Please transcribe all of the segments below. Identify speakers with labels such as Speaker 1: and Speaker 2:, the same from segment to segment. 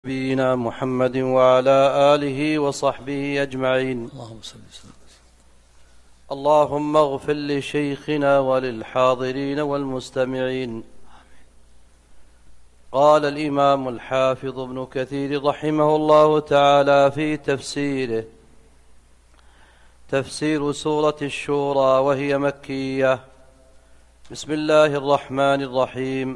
Speaker 1: نبينا محمد وعلى آله وصحبه أجمعين. اللهم اغفر لشيخنا وللحاضرين والمستمعين. قال الإمام الحافظ ابن كثير رحمه الله تعالى في تفسيره: تفسير سورة الشورى وهي مكية. بسم الله الرحمن الرحيم.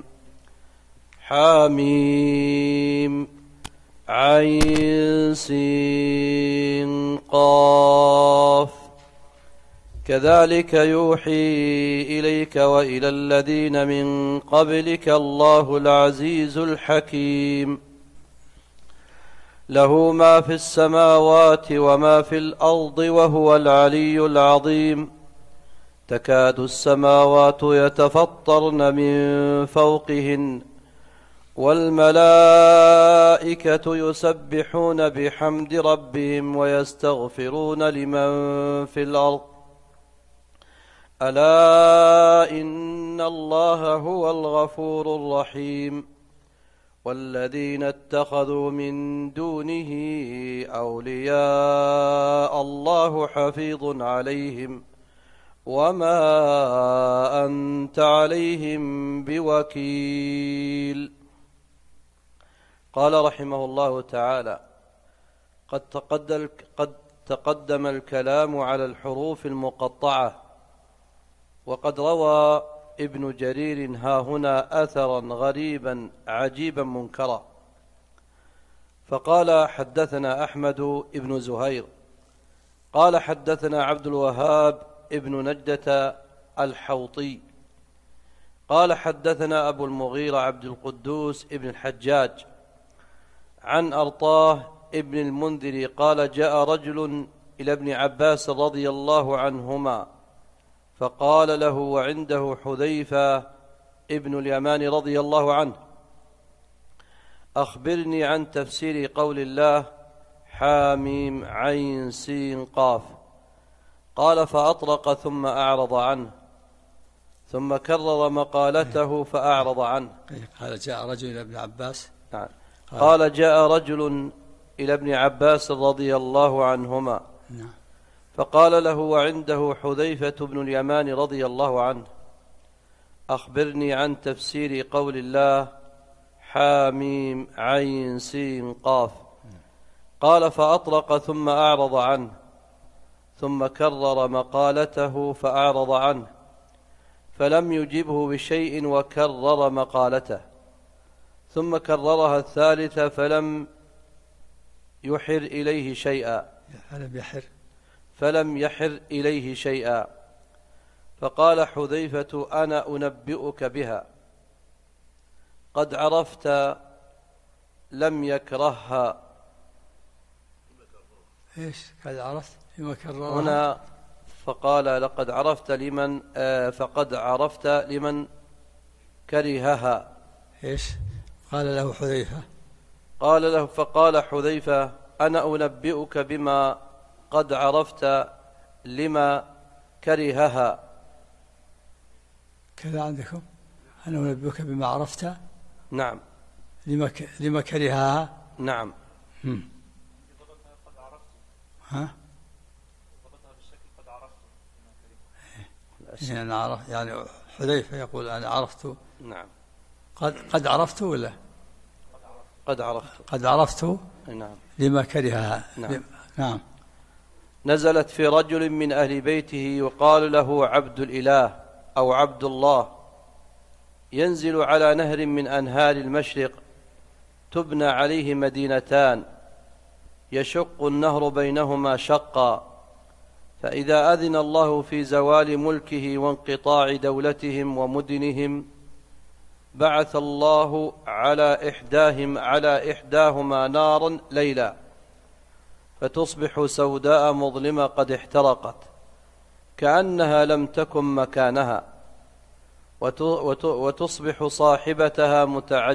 Speaker 1: حاميم عين سين قاف كذلك يوحي إليك وإلى الذين من قبلك الله العزيز الحكيم. له ما في السماوات وما في الأرض وهو العلي العظيم. تكاد السماوات يتفطرن من فوقهن والملائكة يسبحون بحمد ربهم ويستغفرون لمن في الأرض ألا إن الله هو الغفور الرحيم. والذين اتخذوا من دونه أولياء الله حفيظ عليهم وما أنت عليهم بوكيل. قال رحمه الله تعالى: قد تقدم الكلام على الحروف المقطعة، وقد روى ابن جرير هاهنا أثرا غريبا عجيبا منكرا، فقال: حدثنا أحمد ابن زهير قال حدثنا عبد الوهاب ابن نجدة الحوطي قال حدثنا أبو المغيرة عبد القدوس ابن الحجاج عن أرطاه ابن المنذر قال: جاء رجل إلى ابن عباس رضي الله عنهما فقال له وعنده حذيفة ابن اليمان رضي الله عنه: أخبرني عن تفسير قول الله حاميم عين سين قاف. قال: فأطرق ثم أعرض عنه، ثم كرر مقالته فأعرض عنه.
Speaker 2: قال: جاء رجل إلى ابن عباس.
Speaker 1: نعم. قال: جاء رجل إلى ابن عباس رضي الله عنهما فقال له وعنده حذيفة بن اليمان رضي الله عنه: أخبرني عن تفسير قول الله حاميم عين سين قاف. قال: فأطرق ثم أعرض عنه، ثم كرر مقالته فأعرض عنه، فلم يجبه بشيء وكرر مقالته، ثم كررها الثالثة فلم يحر إليه شيئا فقال حذيفة: أنا أنبئك بها، قد عرفت لم يكرهها.
Speaker 2: إيش قد عرفت لما كررها
Speaker 1: هنا؟ فقال: لقد عرفت لمن فقد عرفت لمن كرهها.
Speaker 2: إيش قال له حذيفة؟
Speaker 1: فقال حذيفة: أنا أنبئك بما قد عرفت لما كرهها.
Speaker 2: كذا عندكم؟ أنا أنبئك بما عرفت.
Speaker 1: نعم.
Speaker 2: لما كرهها.
Speaker 1: نعم.
Speaker 2: ها؟ يعني حذيفة يقول أنا عرفت.
Speaker 1: نعم.
Speaker 2: قد عرفت ولا؟ قد عرفت.
Speaker 1: نعم.
Speaker 2: لما كرهها.
Speaker 1: نعم. نزلت في رجل من أهل بيته وقال له عبد الإله أو عبد الله، ينزل على نهر من أنهار المشرق تبنى عليه مدينتان، يشق النهر بينهما شقا، فإذا أذن الله في زوال ملكه وانقطاع دولتهم ومدنهم بعث الله على إحداهما نارا ليلا، فتصبح سوداء مظلمة قد احترقت كأنها لم تكن مكانها، وتصبح صاحبتها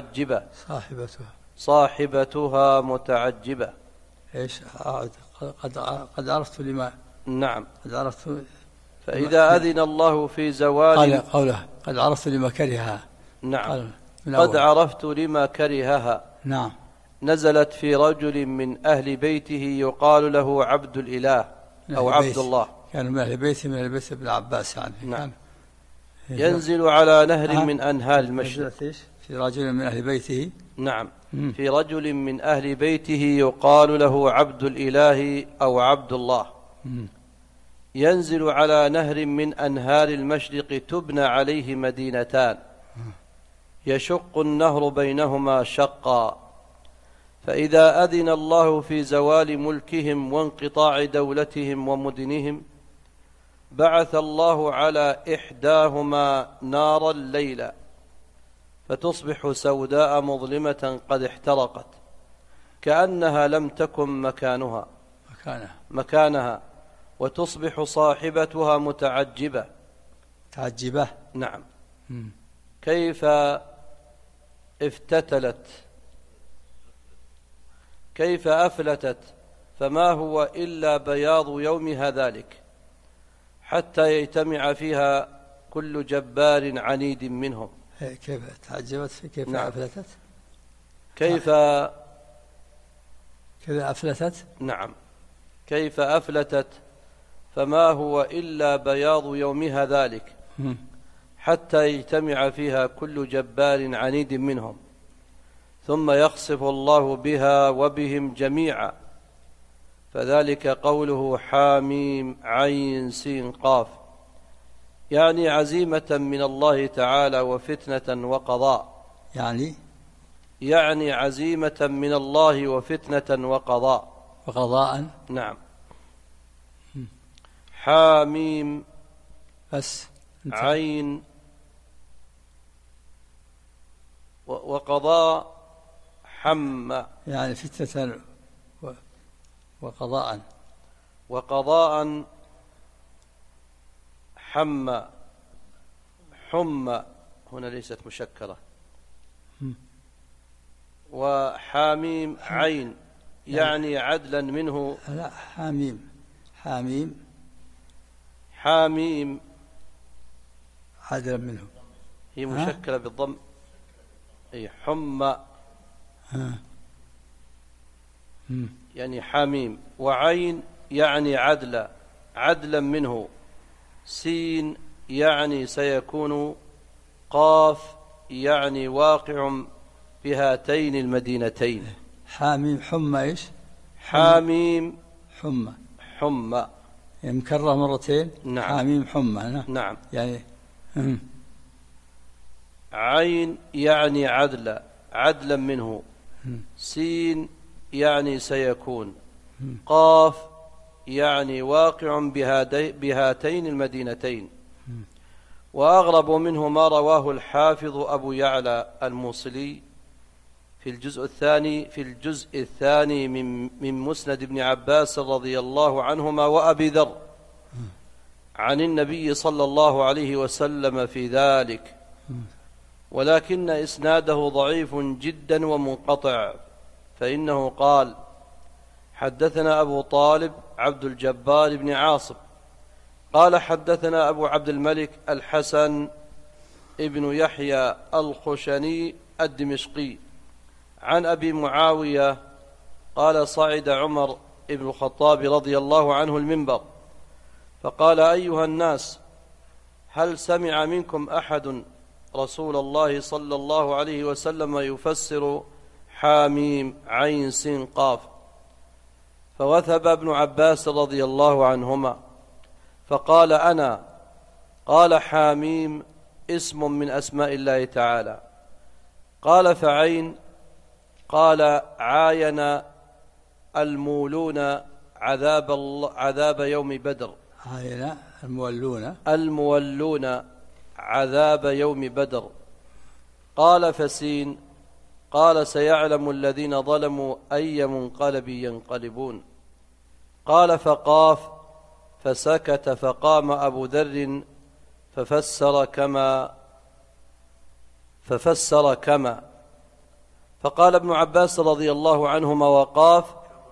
Speaker 1: متعجبة.
Speaker 2: إيش قد عرفت لما.
Speaker 1: نعم.
Speaker 2: قد عرفت.
Speaker 1: فإذا أذن الله في زوال.
Speaker 2: قوله قد عرفت لما كرهها.
Speaker 1: نعم. قد عرفت لما كرهها.
Speaker 2: نعم.
Speaker 1: نزلت في رجل من أهل بيته يقال له عبد الإله أو عبد الله.
Speaker 2: كان من أهل بيته، من أهل بيت ابن عباس يعني.
Speaker 1: نعم. ينزل على نهر من أنهار المشرق.
Speaker 2: في رجل من أهل بيته.
Speaker 1: نعم. في رجل من أهل بيته يقال له عبد الإله أو عبد الله. ينزل على نهر من أنهار المشرق تبنى عليه مدينتان، يشق النهر بينهما شقا، فإذا أذن الله في زوال ملكهم وانقطاع دولتهم ومدنهم بعث الله على إحداهما نارا ليلا فتصبح سوداء مظلمة قد احترقت كأنها لم تكن مكانها وتصبح صاحبتها متعجبة. نعم. كيف أفلتت فما هو إلا بياض يومها ذلك حتى يجتمع فيها كل جبار عنيد منهم.
Speaker 2: كيف تعجبت؟ كيف
Speaker 1: نعم.
Speaker 2: أفلتت؟
Speaker 1: كيف
Speaker 2: أفلتت؟
Speaker 1: نعم. كيف أفلتت فما هو إلا بياض يومها ذلك حتى يجتمع فيها كل جبار عنيد منهم، ثم يخسف الله بها وبهم جميعا، فذلك قوله حاميم عين سين قاف، يعني عزيمة من الله تعالى وفتنة وقضاء. يعني عزيمة من الله وفتنة
Speaker 2: وقضاء.
Speaker 1: نعم. حاميم
Speaker 2: بس
Speaker 1: عين وقضاء حم،
Speaker 2: يعني فتنة
Speaker 1: وقضاء حم هنا ليست مشكلة. وحاميم عين يعني عدلا منه.
Speaker 2: لا،
Speaker 1: حاميم
Speaker 2: عدلا منه،
Speaker 1: هي مشكلة بالضم. أي حم يعني حاميم، وعين يعني عدلا منه، سين يعني سيكون، قاف يعني واقع بهاتين المدينتين.
Speaker 2: حاميم حمى إيش؟
Speaker 1: حاميم
Speaker 2: حمى يعني مكرر مرتين.
Speaker 1: نعم.
Speaker 2: حاميم حمى.
Speaker 1: نعم.
Speaker 2: يعني
Speaker 1: عين يعني عدلا منه، سين يعني سيكون، قاف يعني واقع بهاتين المدينتين. وأغرب منه ما رواه الحافظ أبو يعلى الموصلي في الجزء الثاني من مسند ابن عباس رضي الله عنهما وأبي ذر عن النبي صلى الله عليه وسلم في ذلك، ولكن إسناده ضعيف جدا ومنقطع، فإنه قال حدثنا أبو طالب عبد الجبار بن عاصم قال حدثنا أبو عبد الملك الحسن ابن يحيى الخشني الدمشقي عن أبي معاوية قال صعد عمر بن الخطاب رضي الله عنه المنبر فقال أيها الناس، هل سمع منكم أحد رسول الله صلى الله عليه وسلم يفسر حاميم عين سين قاف؟ فوثب ابن عباس رضي الله عنهما فقال أنا. قال حاميم اسم من أسماء الله تعالى. قال فعين؟ قال عاين المولون عذاب يوم بدر.
Speaker 2: عاين
Speaker 1: المولون عذاب يوم بدر. قال فسين؟ قال سيعلم الذين ظلموا أي منقلب ينقلبون. قال فقاف؟ فسكت فقام أبو ذر ففسر كما. فقال ابن عباس رضي الله عنهما وقاف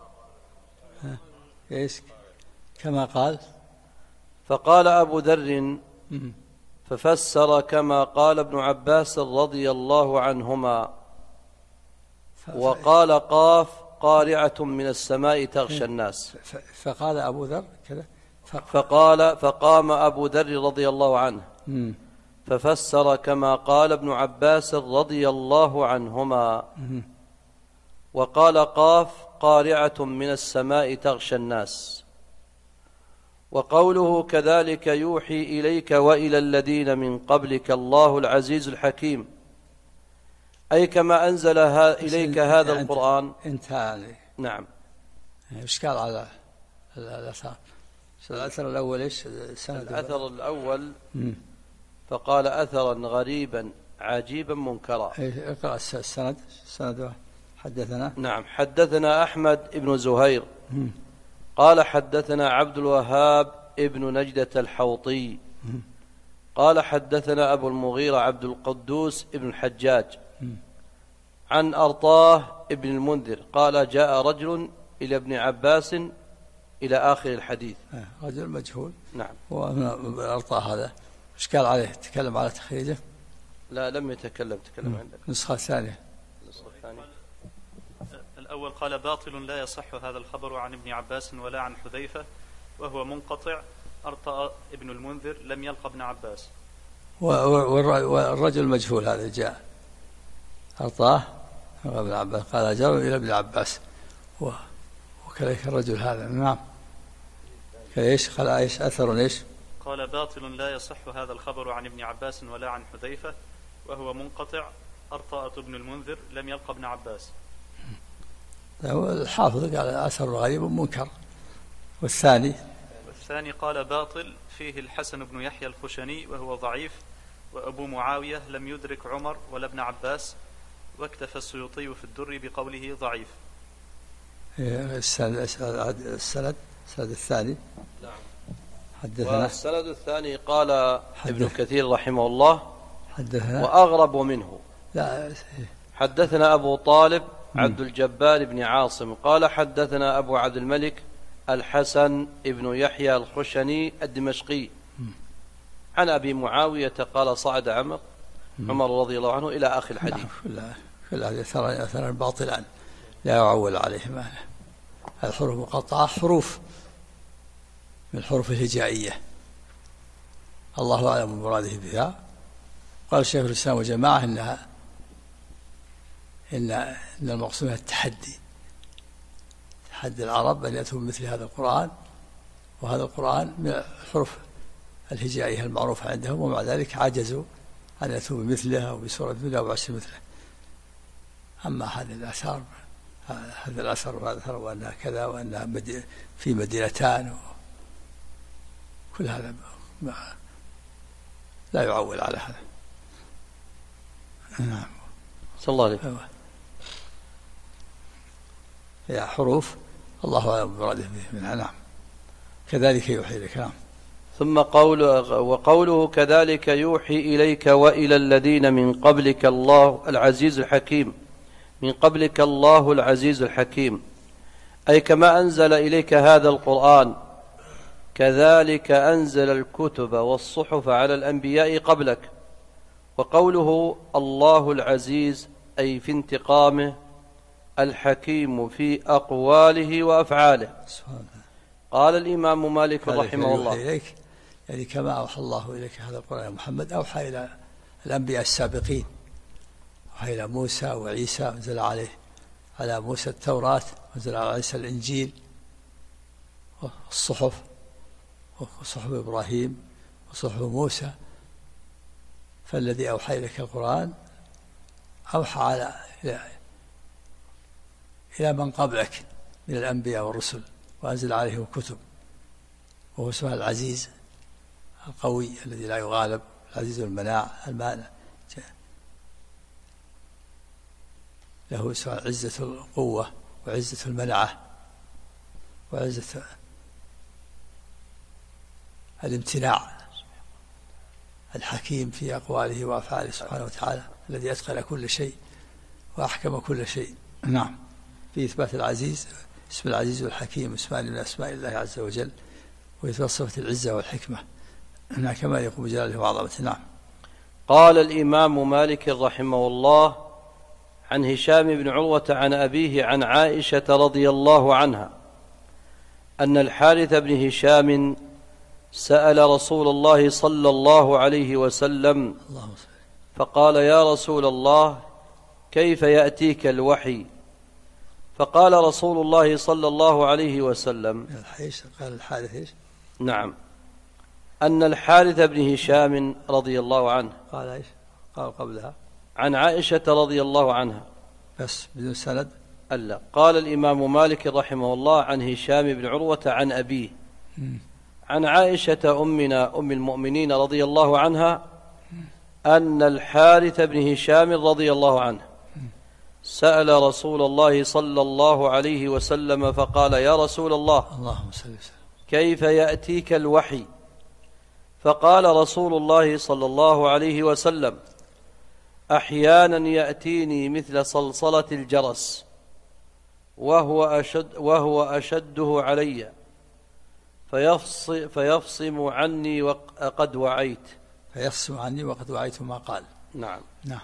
Speaker 2: إيش كما قال؟
Speaker 1: فقال أبو ذر ففسر كما قال ابن عباس رضي الله عنهما. وقال قاف قارعة من السماء تغشى الناس.
Speaker 2: فقال أبو ذر كذا
Speaker 1: فقام أبو ذر رضي الله عنه ففسر كما قال ابن عباس رضي الله عنهما. وقال قاف قارعة من السماء تغشى الناس. وقوله كذلك يوحي إليك وإلى الذين من قبلك الله العزيز الحكيم، أي كما أنزل إليك هذا القرآن.
Speaker 2: انتهى.
Speaker 1: نعم.
Speaker 2: إشكال على الأثر. الأثر الأول إيش؟
Speaker 1: الأثر الأول فقال أثرا غريبا عجيبا منكرا.
Speaker 2: اقرأ السند. حدثنا.
Speaker 1: نعم. حدثنا أحمد بن زهير قال حدثنا عبد الوهاب ابن نجدة الحوطي قال حدثنا أبو المغيرة عبد القدوس ابن الحجاج عن أرطاه ابن المنذر قال جاء رجل إلى ابن عباس إلى آخر الحديث.
Speaker 2: رجل مجهول.
Speaker 1: نعم.
Speaker 2: وأرطاه هذا إشكال عليه، تكلم على تخريجه؟
Speaker 1: لا لم يتكلم. عندك
Speaker 2: نسخة ثانية.
Speaker 3: الأول قال باطل لا يصح هذا الخبر عن ابن عباس ولا عن حذيفة وهو منقطع. أرطى ابن المنذر لم يلقى ابن عباس.
Speaker 2: والرجل مجهول هذا جاء أرطاه ابن عباس قال جاء إلى ابن عباس وكذلك الرجل هذا. نعم. ايش قال؟ ايش اثر ايش؟
Speaker 3: قال باطل لا يصح هذا الخبر عن ابن عباس ولا عن حذيفة وهو منقطع. أرطأة ابن المنذر لم يلقى ابن عباس.
Speaker 2: الحافظ قال أثر غريب منكر. والثاني
Speaker 3: قال باطل فيه الحسن بن يحيى الخشني وهو ضعيف، وأبو معاوية لم يدرك عمر ولا ابن عباس، واكتفى السيوطي في الدر بقوله ضعيف.
Speaker 2: السند الثاني.
Speaker 1: نعم.
Speaker 2: حدثنا.
Speaker 1: والسند الثاني قال ابن كثير رحمه الله
Speaker 2: حدثنا
Speaker 1: وأغرب منه.
Speaker 2: لا.
Speaker 1: حدثنا أبو طالب عبد الجبار بن عاصم قال حدثنا أبو عبد الملك الحسن ابن يحيى الخشني الدمشقي عن أبي معاوية قال صعد عمر رضي الله عنه إلى آخر الحديث.
Speaker 2: كل هذه أثر باطلان لا يعول عليهما. الحروف مقطعة حروف من الحروف الهجائية، الله أعلم مراده بها. قال شيخ الإسلام وجماعة إن المقصود التحدي، تحدي العرب أن يأتوا بمثل هذا القرآن، وهذا القرآن من الحروف الهجائية المعروفة عندهم، ومع ذلك عجزوا أن يأتوا بمثله أو بسورة مثله أو بعشر مثله. أما هذه الآثار، هذا الأثر وهذا الأثر وأنها كذا وأنها في مدينتان كل هذا لا يعول على هذا. نعم.
Speaker 1: صلى الله عليه.
Speaker 2: هي حروف الله أعلم بمراده منها. نعم. كذلك يوحي إليك. نعم.
Speaker 1: ثم وقوله كذلك يوحي إليك وإلى الذين من قبلك الله العزيز الحكيم، من قبلك الله العزيز الحكيم، أي كما أنزل إليك هذا القرآن كذلك أنزل الكتب والصحف على الأنبياء قبلك. وقوله الله العزيز أي في انتقامه، الحكيم في أقواله وأفعاله. قال الإمام مالك رحمه الله
Speaker 2: إليك يعني كما أوحى الله إليك هذا القرآن يا محمد أوحى إلى الأنبياء السابقين، أوحى إلى موسى وعيسى، أنزل على موسى التوراة، أنزل على عيسى الإنجيل والصحف، وصحف إبراهيم وصحف موسى. فالذي أوحى إليك القرآن أوحى إلى من قبلك من الأنبياء والرسل، وأنزل عليهم كتب، وهو اسمه العزيز القوي الذي لا يغالب، العزيز المانع له اسمه عزة القوة وعزة المنعة وعزة الامتناع. الحكيم في أقواله وأفعاله سبحانه وتعالى، الذي أتقن كل شيء وأحكم كل شيء. نعم. في إثبات العزيز، اسم العزيز والحكيم اسمان من أسماء الله عز وجل، وإثبات صفة العزة والحكمة كما يقوم بجلاله وعظمته. نعم.
Speaker 1: قال الإمام مالك رحمه الله عن هشام بن عروة عن أبيه عن عائشة رضي الله عنها أن الحارث بن هشام سأل رسول الله صلى الله عليه وسلم فقال: يا رسول الله، كيف يأتيك الوحي؟ فقال رسول الله صلى الله عليه وسلم:
Speaker 2: قال الحارث إيش؟
Speaker 1: نعم، أن الحارث بن هشام رضي الله عنه
Speaker 2: قال إيش؟ قال قبلها
Speaker 1: عن عائشة رضي الله عنها
Speaker 2: بس بدون سند.
Speaker 1: ألا. قال الإمام مالك رحمه الله عن هشام بن عروة عن أبيه عن عائشة أمنا أم المؤمنين رضي الله عنها أن الحارث بن هشام رضي الله عنه سأل رسول الله صلى الله عليه وسلم فقال: يا رسول الله،
Speaker 2: اللهم صل وسلم،
Speaker 1: كيف يأتيك الوحي؟ فقال رسول الله صلى الله عليه وسلم: أحيانا يأتيني مثل صلصلة الجرس وهو أشده علي فيفصم عني وقد وعيت.
Speaker 2: فيفصم عني وقد وعيت ما قال.
Speaker 1: نعم.
Speaker 2: نعم.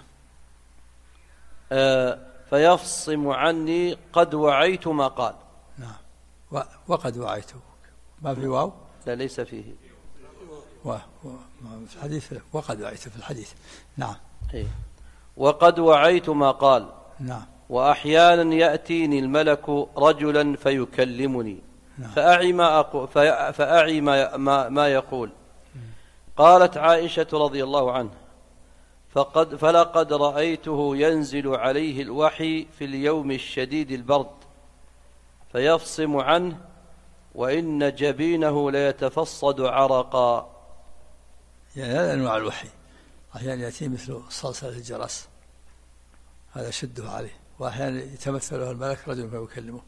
Speaker 1: فيفصم عني قد وعيت ما قال.
Speaker 2: نعم. وقد وعيت ما في واو؟
Speaker 1: لا، ليس فيه.
Speaker 2: في الحديث وقد وعيت في الحديث. نعم.
Speaker 1: وقد وعيت ما قال.
Speaker 2: نعم.
Speaker 1: وأحيانا يأتيني الملك رجلا فيكلمني. نعم. فأعي ما يقول. قالت عائشة رضي الله عنه: فلقد رأيته ينزل عليه الوحي في اليوم الشديد البرد فيفصم عنه وإن جبينه ليتفصد عرقا.
Speaker 2: يعني هذا أنواع الوحي، أحيانا يأتي مثل صلصلة الجرس، هذا شده عليه، وأحيانا يتمثل له الملك رجل فيكلمه،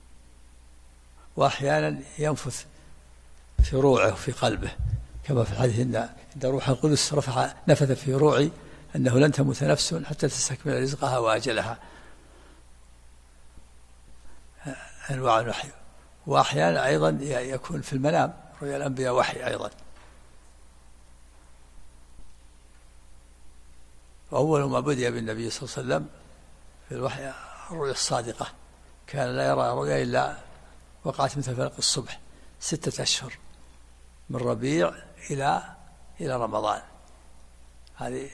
Speaker 2: وأحيانا ينفث في روعه وفي قلبه، كما في الحديث إن روح القدس نفث في روعي أنه لن تموت نفس حتى تستكمل رزقها وأجلها. أنواع الوحي. وأحيانا أيضا يكون في المنام، رؤيا الأنبياء وحي أيضا. وأول ما بدأ بالنبي صلى الله عليه وسلم في الوحي الرؤيا الصادقة، كان لا يرى رؤيا إلا وقعت مثل فلق الصبح 6 أشهر من ربيع إلى رمضان، هذه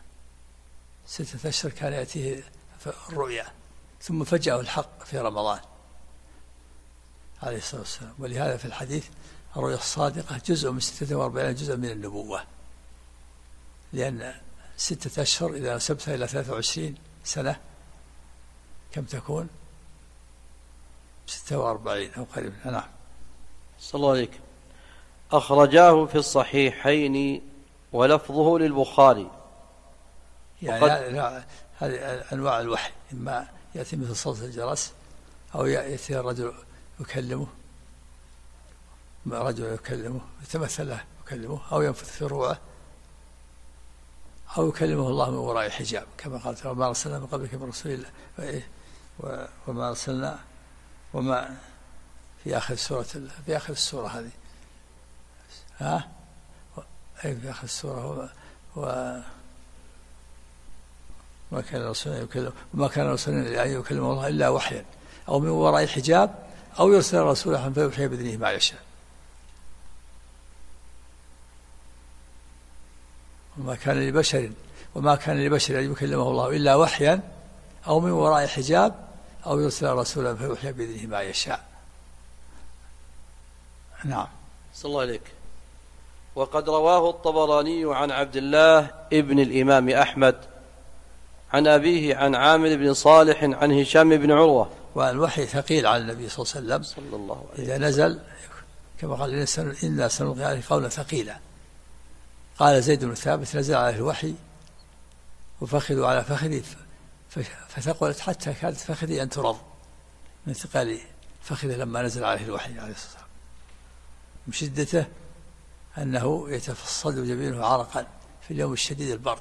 Speaker 2: 6 أشهر كان يأتيه الرؤيا، ثم فجأه الحق في رمضان عليه الصلاة والسلام. ولهذا في الحديث الرؤيا الصادقة جزء من 46 جزء من النبوة، لأن 6 أشهر إذا نسبتها إلى 23 سنة كم تكون؟ 46 أو قريبا. نعم.
Speaker 1: صلى الله عليك. أخرجاه في الصحيحين ولفظه للبخاري.
Speaker 2: يعني هذه أنواع الوحي، إما يأتي مثل صوت الجرس، أو يأتي الرجل يكلمه، يتمثل له يكلمه، أو ينفث في روعه، أو يكلمه الله من وراء حجاب، كما قال: وما أرسلنا من قبلك من رسول الله وما أرسلنا، وما في آخر السورة هذه، في آخر السورة وما كان رسولنا أن يكلم الله إلا وحيا أو من وراء حجاب أو يرسل رسولا فيوحي بإذنه ما يشاء. وما كان لبشر أن يكلمه الله إلا وحيا أو من وراء حجاب أو يرسل رسولا فيوحي بإذنه ما يشاء. نعم.
Speaker 1: صلى الله عليك. وقد رواه الطبراني عن عبد الله ابن الإمام أحمد عن أبيه عن عامر بن صالح عن هشام بن عروة.
Speaker 2: والوحي ثقيل على النبي صلى الله عليه وسلم،
Speaker 1: صلى الله عليه
Speaker 2: إذا نزل كما قال: إنا سنلقي عليه قولا ثقيلا. قال زيد بن ثابت: نزل عليه الوحي وفخذوا على فخذي فثقلت حتى كادت فخذي أن ترض من ثقال فخذه لما نزل عليه الوحي عليه الصلاة والسلام، من شدته أنه يتفصد جبينه عرقا في اليوم الشديد البرد.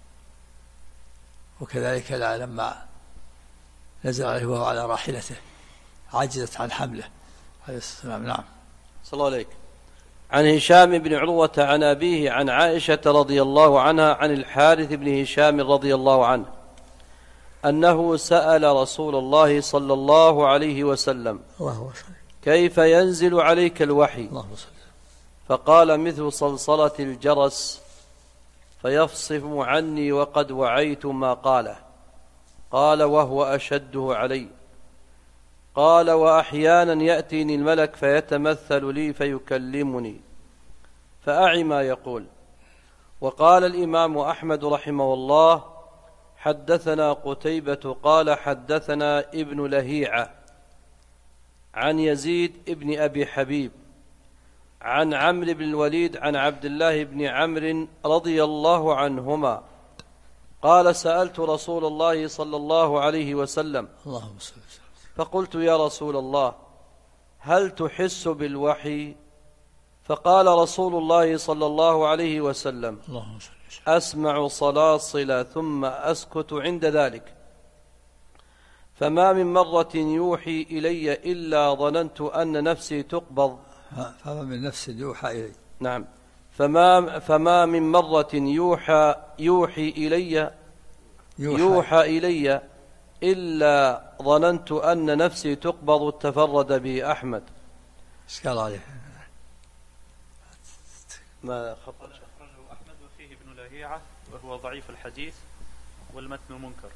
Speaker 2: وكذلك لما نزل عليه وهو على راحلته عجزت عن حمله عليه الصلاة والسلام. نعم.
Speaker 1: صلى الله عليك. عن هشام بن عروة عن أبيه عن عائشة رضي الله عنها عن الحارث بن هشام رضي الله عنه أنه سأل رسول الله صلى الله عليه وسلم كيف ينزل عليك الوحي، فقال مثل صلصلة الجرس فيفصف عني وقد وعيت ما قاله. قال وهو أشده علي. قال وأحيانا يأتيني الملك فيتمثل لي فيكلمني فأعي ما يقول. وقال الإمام أحمد رحمه الله حدثنا قتيبة قال حدثنا ابن لهيعة عن يزيد ابن أبي حبيب عن عمرو بن الوليد عن عبد الله بن عمرو رضي الله عنهما قال سألت رسول الله صلى الله عليه وسلم فقلت يا رسول الله هل تحس بالوحي؟ فقال رسول الله صلى الله عليه وسلم أسمع صلاصل ثم أسكت عند ذلك، فما من مرة يوحي إلي إلا ظننت أن نفسي تقبض.
Speaker 2: فما من نفس يوحى إلي.
Speaker 1: نعم. فما من مرة يوحي إلي إلا ظننت أن نفسي تقبض. تفرد به أحمد.
Speaker 2: إشكال عليه.
Speaker 1: ما
Speaker 3: أخرجه أحمد وفيه ابن لهيعة وهو ضعيف الحديث والمتن منكر.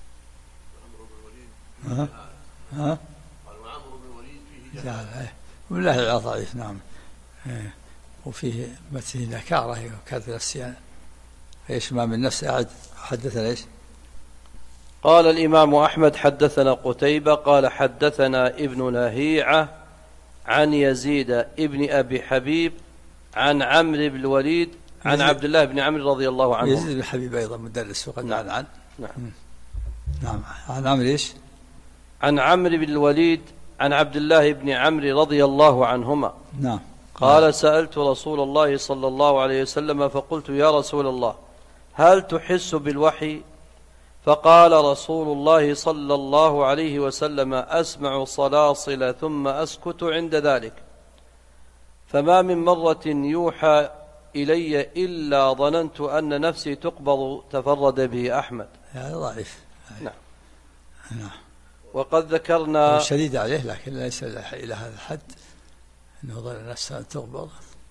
Speaker 2: ها
Speaker 4: وعمرو بن الوليد فيه
Speaker 2: والله ضعيف. نعم. وفيه متن نكارة وكذب نفسي. ايش ما من نفس أعد حدثنا ايش؟
Speaker 1: قال الإمام أحمد حدثنا قتيبة قال حدثنا ابن لهيعة عن يزيد ابن أبي حبيب عن عمرو بن الوليد عن عبد الله بن عمرو رضي الله عنه.
Speaker 2: يزيد بن حبيب أيضا مدرس وقد
Speaker 1: نعم.
Speaker 2: عن
Speaker 1: نعم.
Speaker 2: عن عمرو ايش؟
Speaker 1: عن عمرو بن الوليد عن عبد الله بن عمرو رضي الله عنهما.
Speaker 2: نعم.
Speaker 1: قال سألت رسول الله صلى الله عليه وسلم فقلت يا رسول الله هل تحس بالوحي؟ فقال رسول الله صلى الله عليه وسلم أسمع صلاصل ثم أسكت عند ذلك، فما من مرة يوحى إلي إلا ظننت أن نفسي تقبض. تفرد به أحمد.
Speaker 2: هذا ضعيف.
Speaker 1: نعم.
Speaker 2: نعم.
Speaker 1: وقد ذكرنا
Speaker 2: شديد عليه لكن ليس إلى هذا الحد أنه ظن نفسه أن تقبض.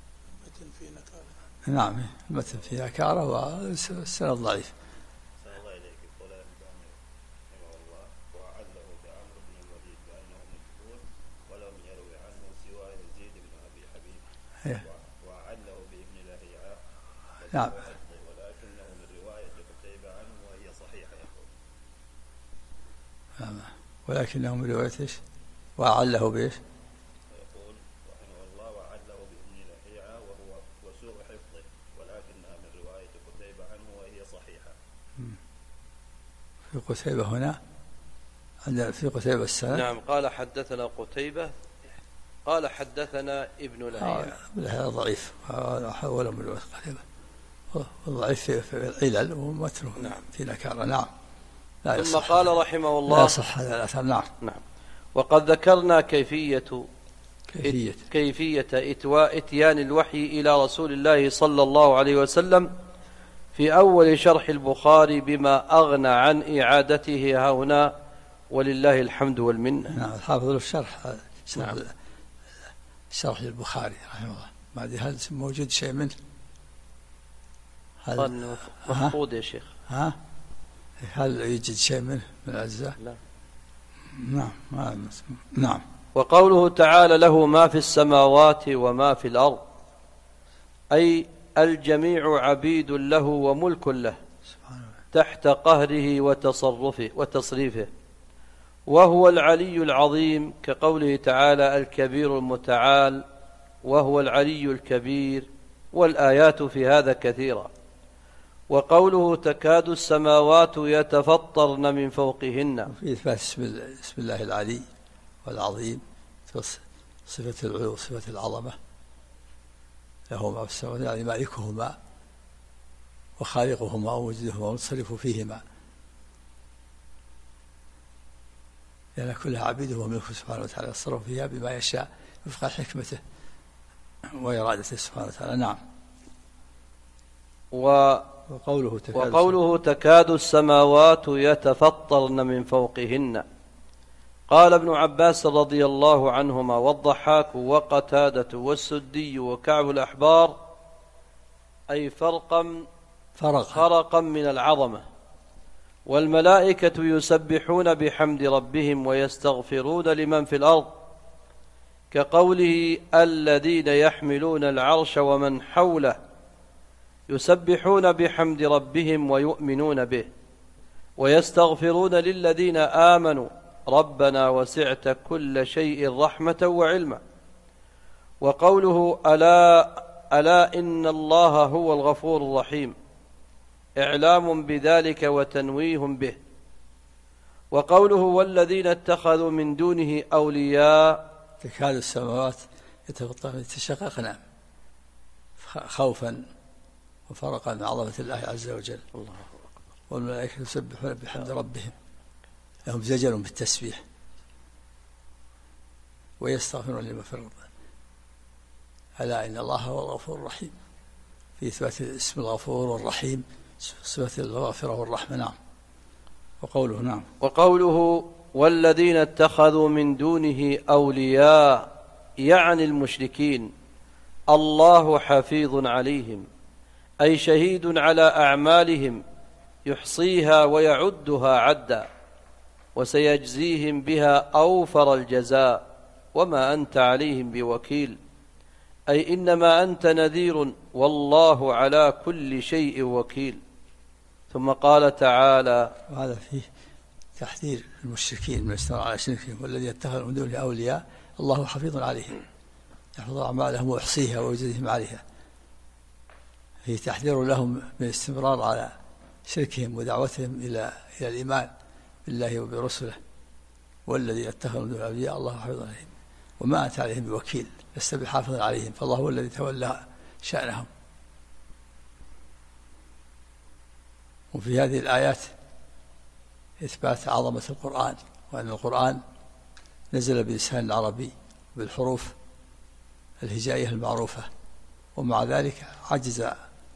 Speaker 2: نعم. المتن في نكارة والسند ضعيف.
Speaker 4: وعله بابن لهيعة
Speaker 2: نعم.
Speaker 4: ولكنه من رواية قتيبة عنه وهي صحيحة يقول.
Speaker 2: ولكنه من رواية ايش؟ وعله بايش؟
Speaker 4: يقول رحمه الله وعله بابن لهيعة وهو وسوء حفظه ولكنها من رواية قتيبة عنه وهي صحيحة.
Speaker 2: في قتيبة هنا عندنا في قتيبة السنة.
Speaker 1: نعم. قال حدثنا قتيبة قال حدثنا ابن لهيعة.
Speaker 2: هذا ضعيف ولا من رواية قتيبة. ضعيف في العلل ومتروك.
Speaker 1: نعم.
Speaker 2: في نكارة. نعم.
Speaker 1: لا ثم قال رحمه الله
Speaker 2: لا يصح هذا الأثر. نعم.
Speaker 1: نعم. وقد ذكرنا كيفية إتيان الوحي إلى رسول الله صلى الله عليه وسلم في أول شرح البخاري بما أغنى عن إعادته هنا ولله الحمد والمنة.
Speaker 2: نعم. حافظ له الشرح.
Speaker 1: نعم.
Speaker 2: شرح البخاري رحمه الله. بعد هل موجود شيء منه؟
Speaker 1: قال مفقود يا شيخ.
Speaker 2: هل يوجد شيء منه من الأجزاء؟
Speaker 1: لا.
Speaker 2: نعم. نعم.
Speaker 1: وقوله تعالى له ما في السماوات وما في الأرض أي الجميع عبيد له وملك له تحت قهره وتصريفه وهو العلي العظيم كقوله تعالى الكبير المتعال وهو العلي الكبير والآيات في هذا كثيرة. وقوله تكاد السماوات يتفطرن من فوقهن
Speaker 2: في إثبات اسم الله العلي والعظيم صفة العلو وصفة العظمة له ما في السماوات يعني مالكهما وخالقهما وموجدهما ومتصرف فيهما لأن كلها عبيده وملكه سبحانه وتعالى يتصرف فيها بما يشاء وفق حكمته وإرادته سبحانه وتعالى. نعم.
Speaker 1: وقوله تكاد السماوات يتفطرن من فوقهن. قال ابن عباس رضي الله عنهما والضحاك وقتادة والسدي وكعب الأحبار أي فرقا من العظمة. والملائكة يسبحون بحمد ربهم ويستغفرون لمن في الأرض، كقوله الذين يحملون العرش ومن حوله يسبحون بحمد ربهم ويؤمنون به ويستغفرون للذين آمنوا ربنا وسعت كل شيء رحمة وعلما. وقوله ألا إن الله هو الغفور الرحيم إعلام بذلك وتنويه به. وقوله والذين اتخذوا من دونه أولياء
Speaker 2: تكاد السماوات يتشققن خوفا وفرقا من عظمة الله عز وجل. والملائكة يسبحون بحمد ربهم، لهم زجر بالتسبيح، ويستغفرون لمن في الأرض. ألا إن الله هو الغفور الرحيم، في إثبات اسم الغفور والرحيم صفة الغافرة والرحمة. نعم.
Speaker 1: وقوله والذين اتخذوا من دونه أولياء يعني المشركين الله حفيظ عليهم، أي شهيد على أعمالهم يحصيها ويعدها عدا، وسيجزيهم بها أوفر الجزاء، وما أنت عليهم بوكيل، أي إنما أنت نذير والله على كل شيء وكيل. ثم قال تعالى
Speaker 2: وهذا فيه تحذير المشركين من الاستمرار على شركهم، والذي يتخذ من دونه أولياء الله حفيظ عليهم يحفظ أعمالهم ويحصيها ويجزيهم عليها. فيه تحذير لهم من الاستمرار على شركهم ودعوتهم إلى الإيمان بالله وبرسله. والذي يتخذ من دونه أولياء الله حفيظ عليهم وما أنت عليهم بوكيل، لست بحافظ عليهم، فالله هو الذي تولى شأنهم. وفي هذه الآيات إثبات عظمة القرآن، وأن القرآن نزل بلسان العربي بالحروف الهجائية المعروفة، ومع ذلك عجز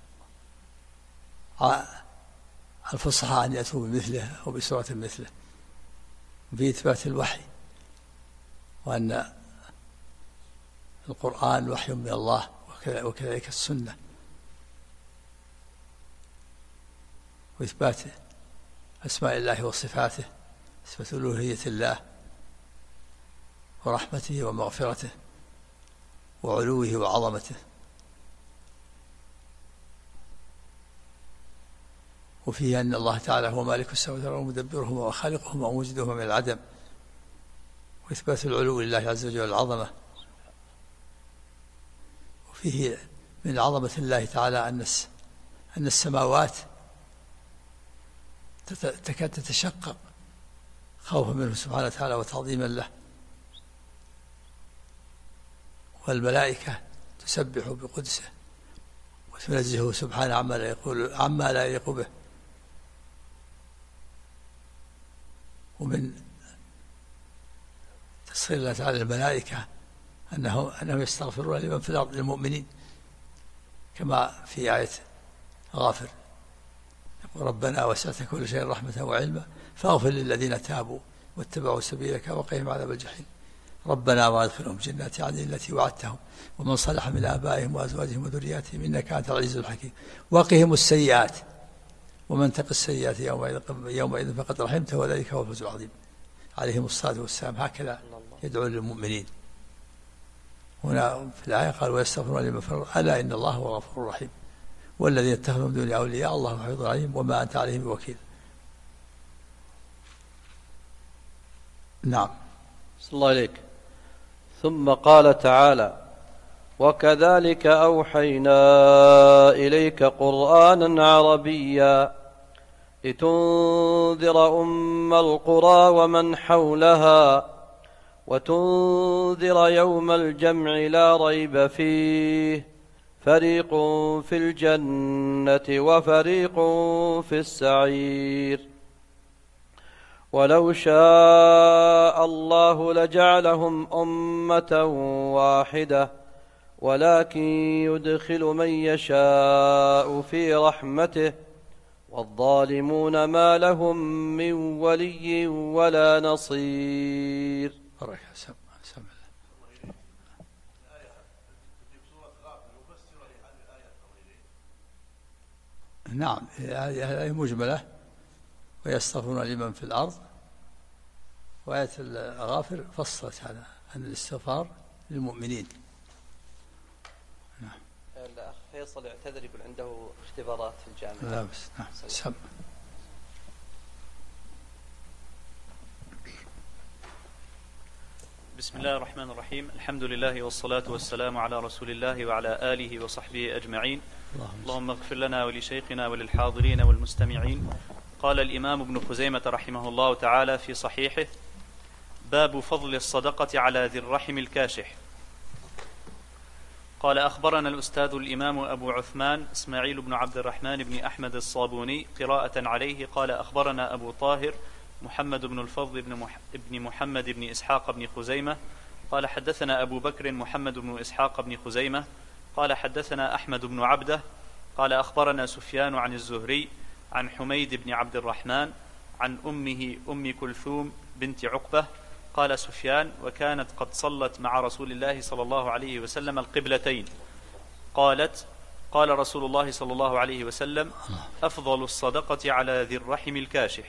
Speaker 2: الفصحى أن يأتوا بمثله أو بسورة مثله. وفي إثبات الوحي، وأن القرآن وحي من الله، وكذلك السنة. وإثبات أسماء الله وصفاته، إثبات ألوهية الله ورحمته ومغفرته وعلوه وعظمته. وفيه أن الله تعالى هو مالك السماوات والأرض ومدبرهما وخالقهما وموجدهما من العدم. وإثبات العلو لله عز وجل والعظمة. وفيه من عظمة الله تعالى أن السماوات تكاد تتشقق خوفا منه سبحانه وتعالى وتعظيما له، والملائكة تسبح بقدسه وتنزهه سبحانه عما لا يليق به. ومن تصغير الله تعالى الملائكة أنهم يستغفرون لمن في الأرض للمؤمنين، كما في آية غافر يقول ربنا وسعت كل شيء رحمة وعلما فاغفر للذين تابوا واتبعوا سبيلك وقهم عذاب الجحيم ربنا وادخلهم جنات عدن التي وعدتهم ومن صلح من آبائهم وأزواجهم وذرياتهم إنك أنت العزيز الحكيم وقهم السيئات ومن تق السيئات يومئذ فقد رحمته وذلك هو الفوز العظيم. عليهم الصلاة والسلام هكذا يدعو للمؤمنين. هنا في الآية قال ويستغفرون لمن في الأرض ألا إن الله هو الغفور الرحيم والذي يتخذ من دون أولياء الله حفيظ عليهم وما أنت عليهم بوكيل. نعم.
Speaker 1: صلى الله عليك. ثم قال تعالى وكذلك أوحينا إليك قرآنا عربيا لتنذر أم القرى ومن حولها وتنذر يوم الجمع لا ريب فيه فريق في الجنة وفريق في السعير ولو شاء الله لجعلهم أمة واحدة ولكن يدخل من يشاء في رحمته والظالمون ما لهم من ولي ولا نصير.
Speaker 2: نعم، هذه مجملة، ويستغفرون لمن في الأرض، وآية الغافر فصلت على أن الاستغفار للمؤمنين.
Speaker 1: نعم. الأخ فيصل يعتذر يقول عنده اختبارات في الجامعة.
Speaker 2: لا بس نعم. سم.
Speaker 3: بسم الله الرحمن الرحيم. الحمد لله والصلاة والسلام على رسول الله وعلى آله وصحبه أجمعين. اللهم اغفر لنا ولشيخنا وللحاضرين والمستمعين. قال الإمام ابن خزيمة رحمه الله تعالى في صحيحه: باب فضل الصدقة على ذي الرحم الكاشح. قال: أخبرنا الأستاذ الإمام أبو عثمان إسماعيل بن عبد الرحمن بن أحمد الصابوني قراءة عليه. قال: أخبرنا أبو طاهر محمد بن الفضل بن محمد بن إسحاق بن خزيمة قال: حدثنا أبو بكر محمد بن إسحاق بن خزيمة قال: حدثنا أحمد بن عبده قال: أخبرنا سفيان عن الزهري عن حميد بن عبد الرحمن عن أمه أم كلثوم بنت عقبة. قال سفيان: وكانت قد صلت مع رسول الله صلى الله عليه وسلم القبلتين. قالت: قال رسول الله صلى الله عليه وسلم: أفضل الصدقة على ذي الرحم الكاشح.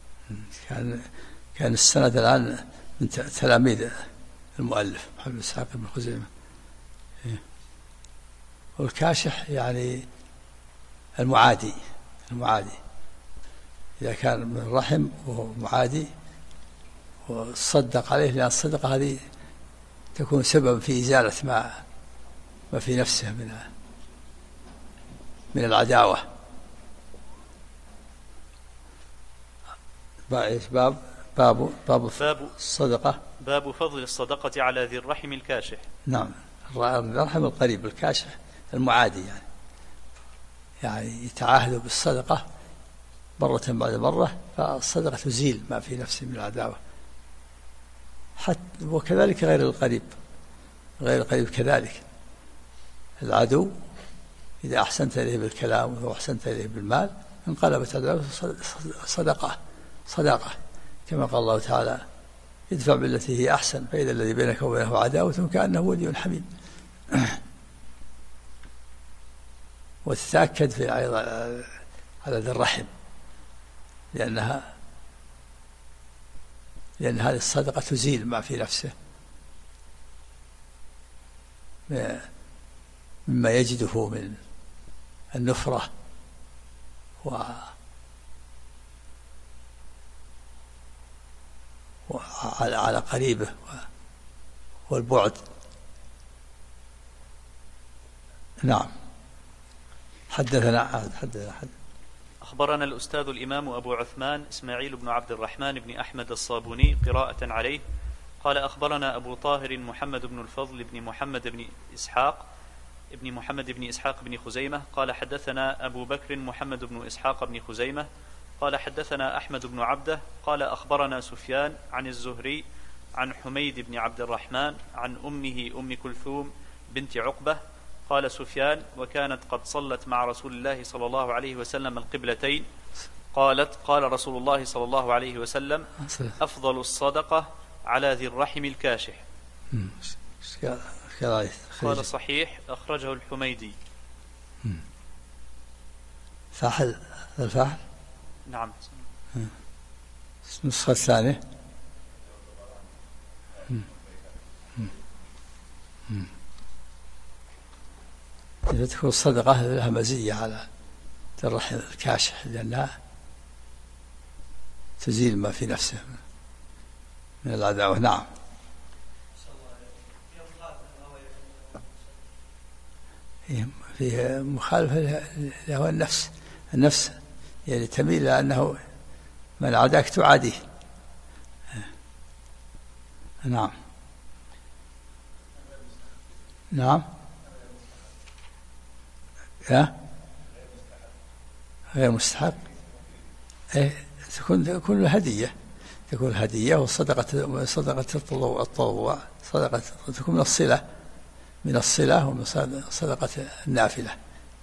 Speaker 2: كان السند الآن من تلاميذ المؤلف محمد بن إسحاق بن خزيمة. والكاشح يعني المعادي إذا كان من الرحم وهو معادي وصدق عليه، لأن الصدقة هذه تكون سبب في إزالة ما في نفسه من العداوة. باب الصدقة،
Speaker 3: باب فضل الصدقة على ذي الرحم الكاشح.
Speaker 2: نعم، الرحم القريب، الكاشح المعادي يعني يتعاهد بالصدقة مرة بعد مرة، فالصدقة تزيل ما في نفسه من العداوة. وكذلك غير القريب كذلك. العدو إذا أحسنت إليه بالكلام وأحسنت إليه بالمال انقلبت عداوته صداقة، كما قال الله تعالى: ادفع بالتي هي أحسن فإذا الذي بينك وبينه عداوة كأنه ولي حميم. وتتأكد في أيضا على ذي الرحم، لأن هذه الصدقة تزيل ما في نفسه مما يجده من النفرة وعلى قريبه والبعد. نعم. حدثنا
Speaker 3: أخبرنا الأستاذ الإمام أبو عثمان إسماعيل بن عبد الرحمن بن أحمد الصابوني قراءة عليه. قال: أخبرنا أبو طاهر محمد بن الفضل بن محمد بن إسحاق بن خزيمة قال: حدثنا أبو بكر محمد بن إسحاق بن خزيمة قال: حدثنا أحمد بن عبده قال: أخبرنا سفيان عن الزهري عن حميد بن عبد الرحمن عن أمه أم كلثوم بنت عقبة. قال سفيان: وكانت قد صلت مع رسول الله صلى الله عليه وسلم القبلتين. قالت: قال رسول الله صلى الله عليه وسلم: أفضل الصدقة على ذي الرحم الكاشح. قال: صحيح، أخرجه الحميدي.
Speaker 2: فاحل الفاحل.
Speaker 3: نعم.
Speaker 2: النسخة الثانية. إذا تكون الصدقة لها مزية على الرحم الكاشح، لأنها تزيل ما في نفسه من العداوة. نعم. فيه مخالفة لهوى النفس يعني تميل إلى أنه من عاداك تعاديه. نعم. نعم. غير مستحق. تكون هدية، والصدقة التطوع صدقة تكون من الصلة من الصلة ومن صدقة النافلة،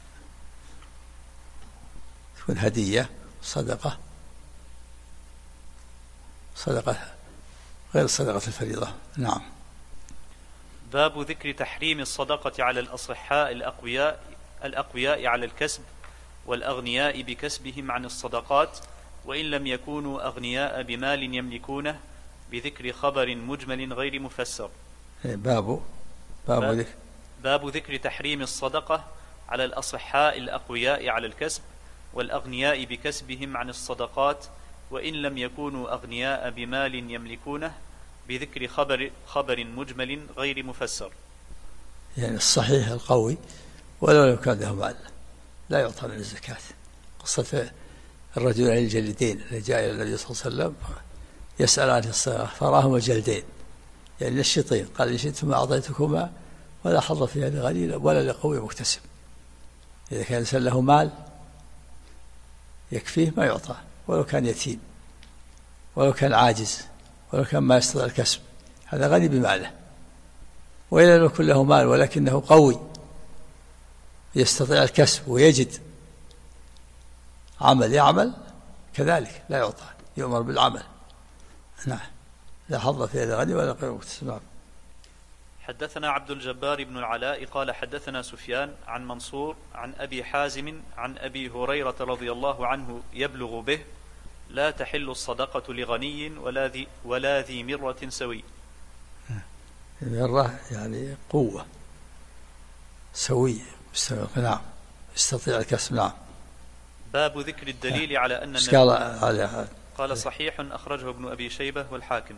Speaker 2: تكون هدية صدقة غير صدقة الفريضة. نعم.
Speaker 3: باب ذكر تحريم الصدقة على الأصحاء الأقوياء على الكسب والأغنياء بكسبهم عن الصدقات وإن لم يكونوا أغنياء بمال يملكونه بذكر خبر مجمل غير مفسر. باب ذكر تحريم الصدقة على الأصحاء الأقوياء على الكسب والأغنياء بكسبهم عن الصدقات وإن لم يكونوا أغنياء بمال يملكونه بذكر خبر مجمل غير مفسر.
Speaker 2: يعني الصحيح القوي ولو لم كان له مال لا يعطى من الزكاة. قصة الرجلين الجلدين اللي جاء إلى النبي صلى الله عليه وسلم يسأل عن الصدقة فراهما جلدين، يعني للشيطين، قال إن شئتما أعطيتكما ولا حظ فيها لغني ولا لقوي مكتسب. إذا كان الإنسان له مال يكفيه ما يعطى، ولو كان يتيم ولو كان عاجز ولو كان ما يستطيع الكسب، هذا غني بماله. وإذا لم يكن له مال ولكنه قوي يستطيع الكسب ويجد عمل يعمل كذلك لا يعطى، يؤمر بالعمل. نعم. لا حظ في هذا غني ولا قوي مكتسب.
Speaker 3: حدثنا عبد الجبار بن العلاء قال حدثنا سفيان عن منصور عن أبي حازم عن أبي هريرة رضي الله عنه يبلغ به: لا تحل الصدقة لغني ولا ذي مرة سوي.
Speaker 2: مرة يعني قوة سوية. نعم. يستطيع الكسب. نعم.
Speaker 3: باب ذكر الدليل على أن قال صحيح أخرجه ابن أبي شيبة والحاكم.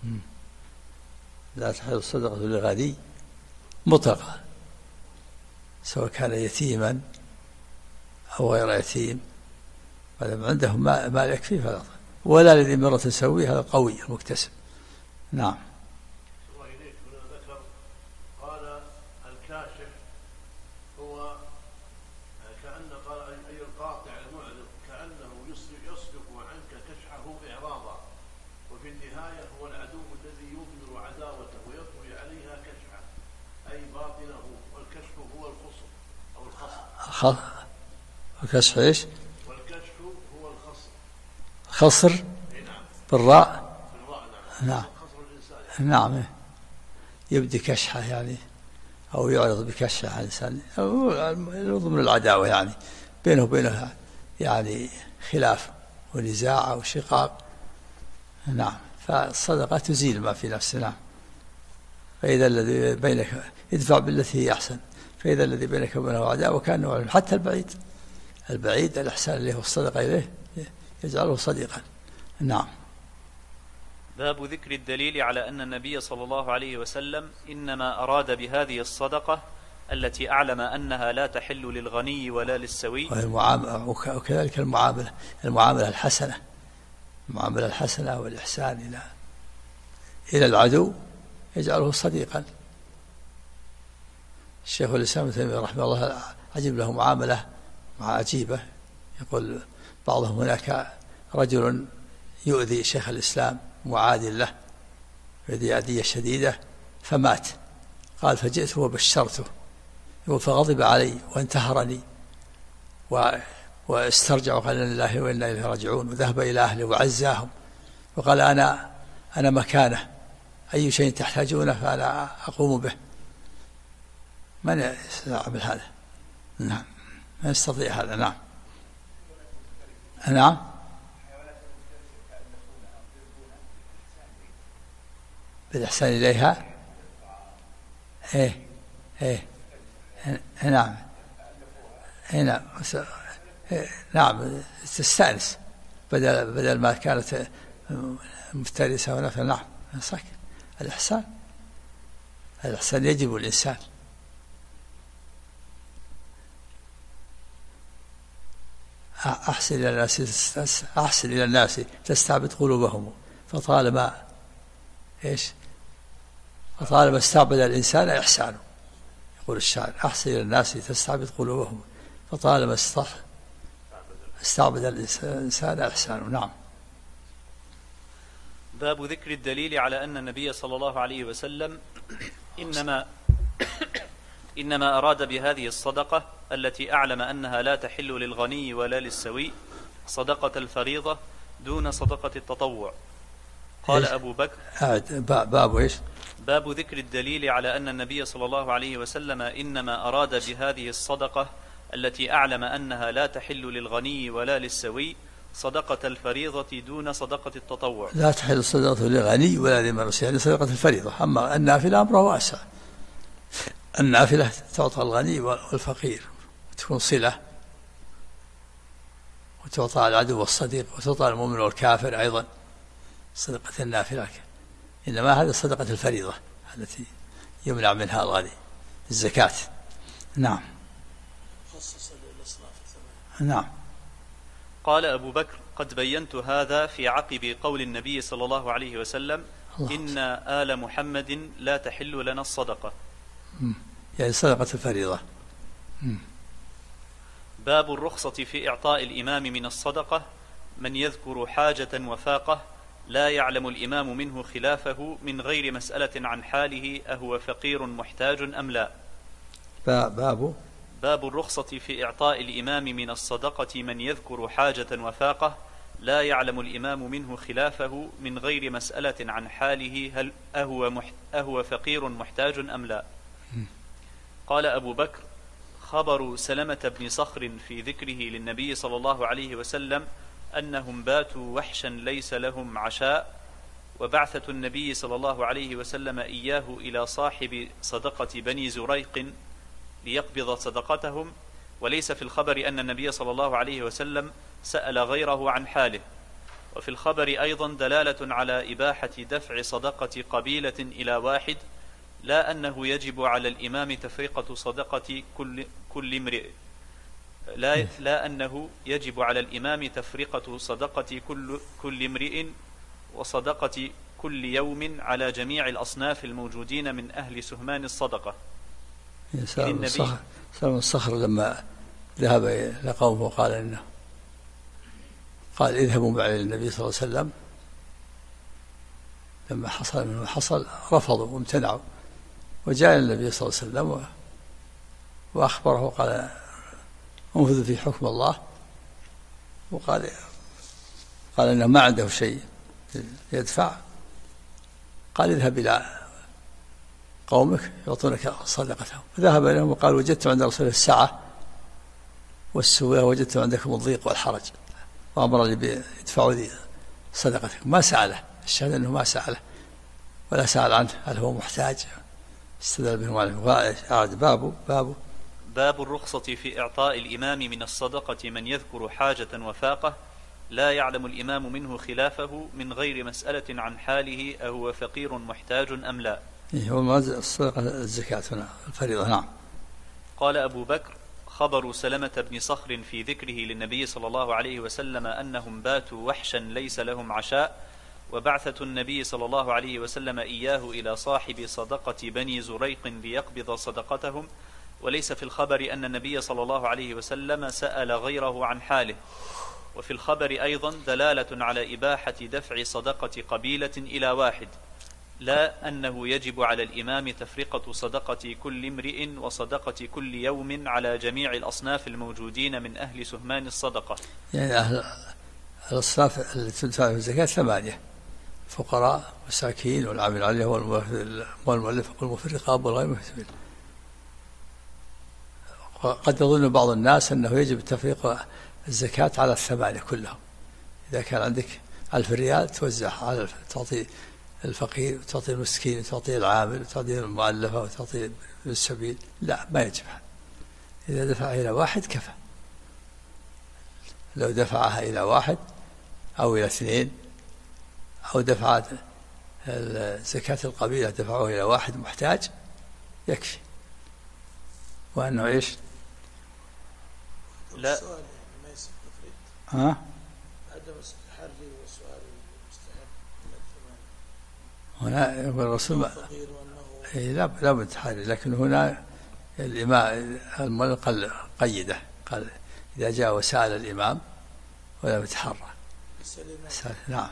Speaker 2: لا تحل الصدقة لغني مطلقة، سواء كان يتيما أو غير يتيم، فلما عنده مال يكفيه فلا، ولا لذي مرة سوي، هذا قوي المكتسب. نعم.
Speaker 5: ذكر قال الكاشف هو كأن قال أي القاطع المعرض كأنه يصدق عنك كشحه إعراضا، وفي النهاية هو العدو الذي يظهر عداوته ويطوي عليها كشحه أي باطنه، والكشف هو الخصم أو الخصم.
Speaker 2: الكشف إيش؟
Speaker 5: والكشف هو الخصم.
Speaker 2: خصر بالراء. نعم. نعم. يبدي كشحه يعني أو يعرض بكشحه على الإنسان، أو ضمن العداوة يعني بينه وبينه يعني خلاف ونزاع أو شقاق. نعم. فالصدقة تزيل ما في نفسه. نعم. فإذا الذي بينك ادفع بالتي هي أحسن، فإذا الذي بينك وبينه عداوة كأنه حتى البعيد الإحسان إليه والصدقة إليه يجعله صديقا. نعم.
Speaker 3: باب ذكر الدليل على أن النبي صلى الله عليه وسلم إنما أراد بهذه الصدقة التي أعلم أنها لا تحل للغني ولا للسوي،
Speaker 2: وكذلك المعاملة الحسنة، المعاملة الحسنة والإحسان إلى العدو يجعله صديقا. الشيخ الإسلام ابن تيمية رحمه الله عجب له معاملة عجيبة. يقول بعضهم هناك رجل يؤذي شيخ الإسلام معاد له يؤذي أذية شديدة فمات. قال فجئته وبشرته، يقول فغضب علي وانتهرني واسترجع وقال إنا لله وإنا إليه راجعون، وذهب إلى أهله وعزاهم وقال أنا مكانه، أي شيء تحتاجونه فأنا أقوم به. من يستطيع هذا؟ نعم. ما يستطيع هذا. نعم. نعم. بالإحسان إليها. نعم. نعم. تستأنس بدل ما كانت مفترسة ونفع. نعم. صح. الإحسان يجب الإنسان. أحسن إلى الناس تستعبد قلوبهم، فطالما استعبد الإنسان إحسانه. يقول الشاعر أحسن إلى الناس تستعبد قلوبهم، فطالما استعبد الإنسان إحسانه. نعم.
Speaker 3: باب ذكر الدليل على أن النبي صلى الله عليه وسلم إنما أراد بهذه الصدقة التي أعلم أنها لا تحل للغني ولا للسوي صدقة الفريضة دون صدقة التطوع. قال أبو بكر:
Speaker 2: باب إيش؟
Speaker 3: باب ذكر الدليل على أن النبي صلى الله عليه وسلم إنما أراد بهذه الصدقة التي أعلم أنها لا تحل للغني ولا للسوي صدقة الفريضة دون صدقة التطوع.
Speaker 2: لا تحل الصدقة للغني ولا لمن يعني صدقة الفريضة. أما النافلة أمره واسع. النافلة تعطى الغني والفقير وتكون صلة، وتعطى العدو والصديق، وتعطى المؤمن والكافر أيضا صدقة النافلة. إنما هذا صدقة الفريضة التي يمنع منها الغني، الزكاة. نعم. نعم.
Speaker 3: قال أبو بكر: قد بينت هذا في عقب قول النبي صلى الله عليه وسلم: إن آل محمد لا تحل لنا الصدقة.
Speaker 2: يعني صدقة الفريضة.
Speaker 3: باب الرخصة في إعطاء الإمام من الصدقة من يذكر حاجة وفاقة لا يعلم الإمام منه خلافه من غير مسألة عن حاله أهو فقير محتاج أم لا. باب الرخصة في إعطاء الإمام من الصدقة من يذكر حاجة وفاقة لا يعلم الإمام منه خلافه من غير مسألة عن حاله هل أهو فقير محتاج أم لا. قال أبو بكر: خبر سلمة بن صخر في ذكره للنبي صلى الله عليه وسلم أنهم باتوا وحشا ليس لهم عشاء، وبعثة النبي صلى الله عليه وسلم إياه إلى صاحب صدقة بني زريق ليقبض صدقتهم، وليس في الخبر أن النبي صلى الله عليه وسلم سأل غيره عن حاله. وفي الخبر أيضا دلالة على إباحة دفع صدقة قبيلة إلى واحد، لا أنه يجب على الإمام تفرقة صدقة كل امرئ، لا أنه يجب على الإمام تفرقة صدقة كل امرئ وصدقة كل يوم على جميع الأصناف الموجودين من أهل سهمان الصدقة.
Speaker 2: سلم الصخر لما ذهب إلى قومه قال اذهبوا معي للنبي صلى الله عليه وسلم، لما حصل منه حصل رفضوا وامتنعوا، وجاء النبي صلى الله عليه وسلم وأخبره، قال انفذوا في حكم الله، وقال إنه ما عنده شيء يدفع. قال اذهب إلى قومك يعطونك صدقتهم. فذهب إليهم وقال وجدت عند رسول السعة والسوء، وجدت عندكم الضيق والحرج، وأمرني بيدفعوا لي صدقتكم. ما سأله، الشهادة أنه ما سأله ولا سأل عنه هل هو محتاج، استدل به.
Speaker 3: باب الرخصة في إعطاء الإمام من الصدقة من يذكر حاجة وفاقة لا يعلم الإمام منه خلافه من غير مسألة عن حاله أهو فقير محتاج أم لا.
Speaker 2: هو الصدقة الزكاة هنا الفريضة. نعم.
Speaker 3: قال أبو بكر: خبر سلمة بن صخر في ذكره للنبي صلى الله عليه وسلم أنهم باتوا وحشا ليس لهم عشاء، وبعثة النبي صلى الله عليه وسلم إياه إلى صاحب صدقة بني زريق ليقبض صدقتهم، وليس في الخبر أن النبي صلى الله عليه وسلم سأل غيره عن حاله. وفي الخبر أيضا دلالة على إباحة دفع صدقة قبيلة إلى واحد، لا أنه يجب على الإمام تفرقة صدقة كل امرئ وصدقة كل يوم على جميع الأصناف الموجودين من أهل سهمان الصدقة.
Speaker 2: يعني أهل الأصناف التي تدفع في الزكاة 8: فقراء وساكين والعامل عليه والمؤلف والمفرق والغير مفتوح. قد يظن بعض الناس أنه يجب تفريق الزكاة على 8 كلهم. إذا كان عندك 1000 ريال توزع على تعطي الفقير وتعطي المسكين وتعطي العامل وتعطي المؤلفة وتعطي السبيل، لا، ما يجب. إذا دفع إلى واحد كفى. لو دفعها إلى 1 أو إلى 2 أو دفعت زكاة القبيلة دفعوه إلى واحد محتاج يكفي. وأنه إيش؟
Speaker 3: لا.
Speaker 2: ها؟
Speaker 5: عدم التحري والسؤال المستحب
Speaker 2: هنا يقول الرسول لا بالتحري، لكن هنا الإمام الملقى قيده، قال إذا جاء وسأل الإمام ولا يتحرى. نعم.